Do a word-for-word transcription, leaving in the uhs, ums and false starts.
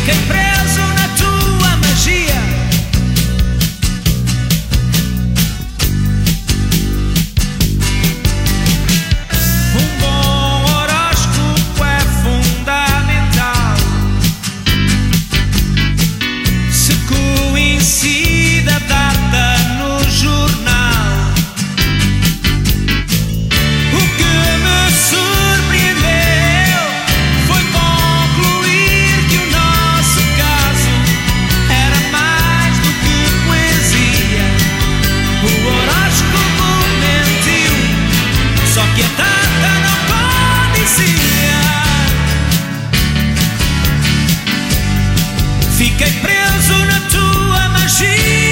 Fiquei preso na tua magia. Um bom horóscopo é fundamental. Se coincide a data no jornal. O que me surpreendeu foi concluir que o nosso caso era mais do que poesia. O horóscopo mentiu, só que a data não condizia. Fiquei preso na tua magia.